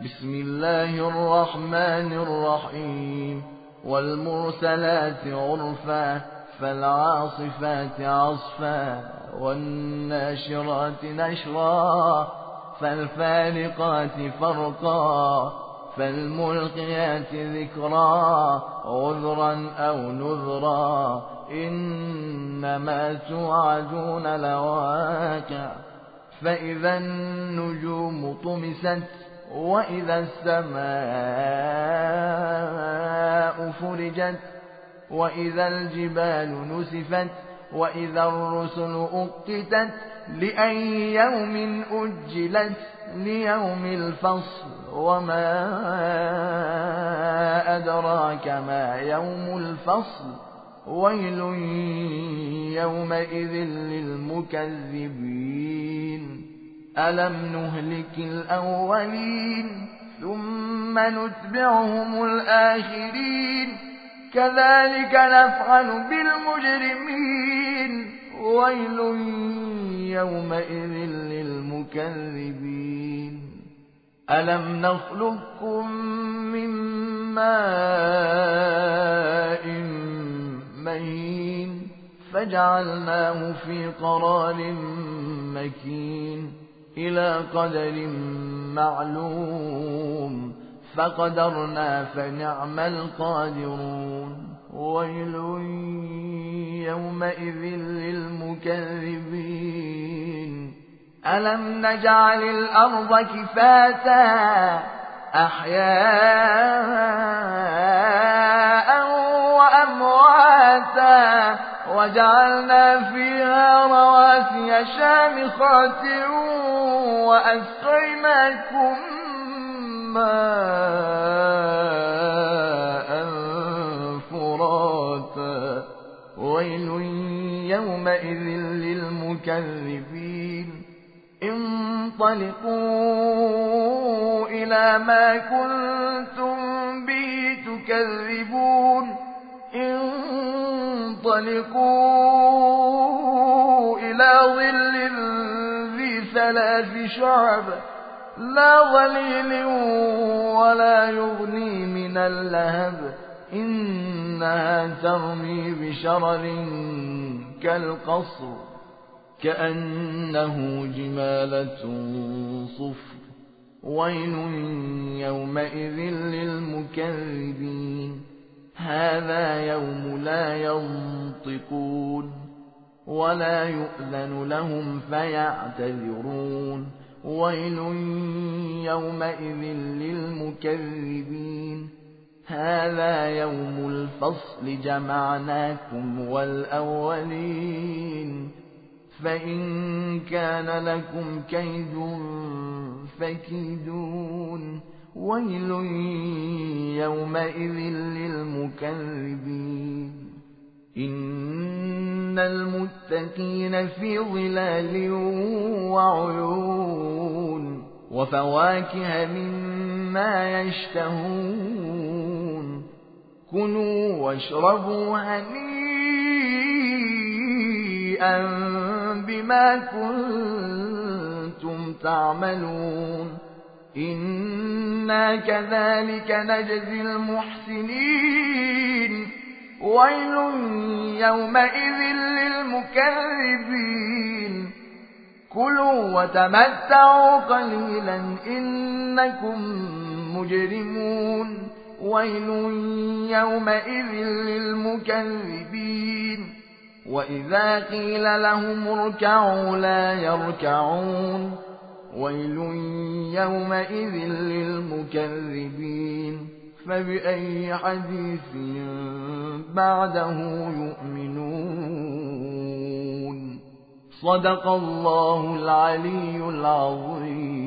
بسم الله الرحمن الرحيم والمرسلات عرفا فالعاصفات عصفا والناشرات نشرا فالفارقات فرقا فالملقيات ذكرا عذرا أو نذرا إنما توعدون لواقع فإذا النجوم طمست وإذا السماء فرجت وإذا الجبال نسفت وإذا الرسل أقتت لأي يوم أجلت ليوم الفصل وما أدراك ما يوم الفصل ويل يومئذ للمكذبين ألم نهلك الأولين ثم نتبعهم الآخرين كذلك نفعل بالمجرمين ويل يومئذ للمكذبين ألم نخلقكم من ماء مهين فجعلناه في قرار مكين إلى قدر معلوم فقدرنا فنعم القادرون ويل يومئذ للمكذبين ألم نجعل الأرض كفاتا أحياء وأمواتا وجعلنا فيها رواسي شامخات وأسقيناكم ماء فراتا ويل يومئذ للمكذبين انطلقوا إلى ما كنتم به تكذبون انطلقوا إلى ظل ذي ثلاث شعب لا ظليل ولا يغني من اللهب إنها ترمي بشرر كالقصر كأنه جمالة صفر ويل يومئذ للمكذبين هذا يوم لا ينطقون ولا يؤذن لهم فيعتذرون ويل يومئذ للمكذبين هذا يوم الفصل جمعناكم والأولين فإن كان لكم كيد فكيدون ويل يومئذ للمكذبين إن المتقين في ظلال وعيون وفواكه مما يشتهون كلوا واشربوا هنيئا بما كنتم تعملون إنا كذلك نجزي المحسنين ويل يومئذ للمكذبين كلوا وتمتعوا قليلا إنكم مجرمون ويل يومئذ للمكذبين وإذا قيل لهم اركعوا لا يركعون ويل يومئذ للمكذبين فبأي حديث بعده يؤمنون صدق الله العلي العظيم.